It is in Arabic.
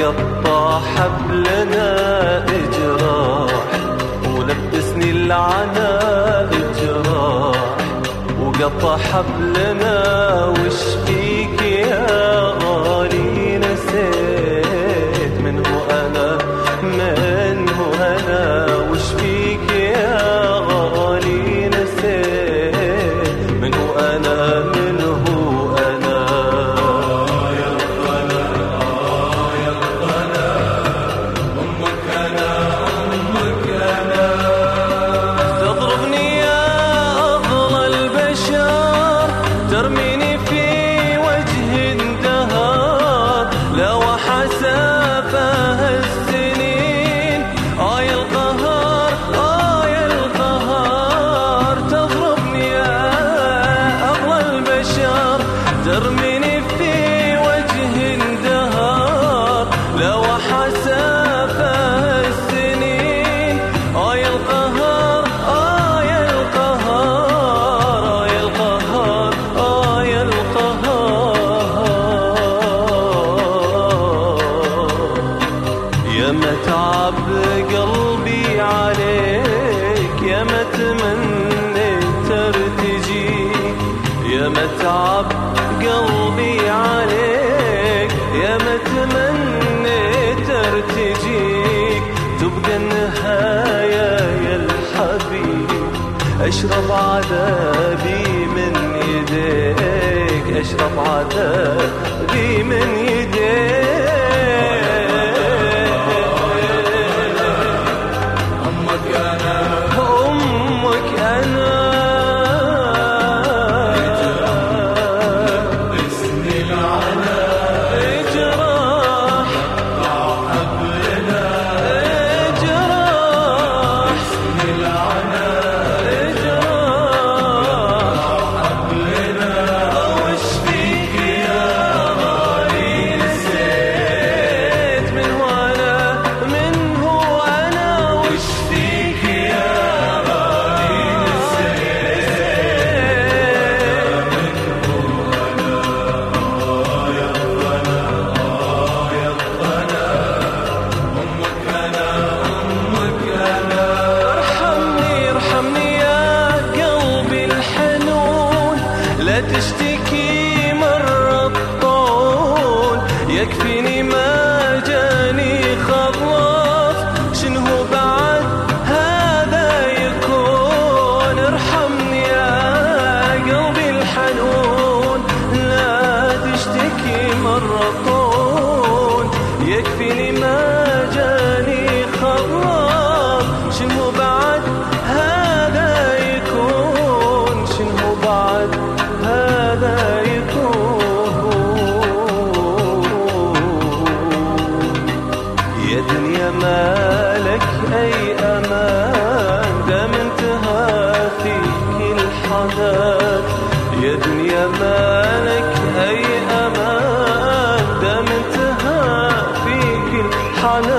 وقطع حبلنا اجراح، ولبسني العنى اجراح، وقطع حبلنا وش فيك يا غالي نسيت منه انا وش فيك يا غالي نسيت منه انا ترميني في وجه الدهر لو حسافها السنين. يا القهر يا القهر تضربني يا أغلى البشر، ترميني في وجه الدهر لو حسافها السنين. يا القهر يا القهر يا القهر يا متعب قلبي عليك، يا ما تمنيت ترتجيك، يا متعب قلبي عليك، يا ما تمنيت ترتجيك. تبقى النهاية يا الحبيب، أشرب عذابي من يديك، أشرب عذابي من يديك. لا تشتكي مرة الطول، يكفيني ما جاني خلاص، شنو بعد هذا يكون؟ ارحمني يا قلبي الحنون، لا تشتكي مرة الطول، يكفيني ما جاني خلاص، شنو بعد هذا يكون؟ شنو بعد هذا يكون؟ يا دنيا مالك أي أمان، دام انتهى فيك الحنان. يا دنيا مالك أي أمان، دام انتهى فيك الحنان.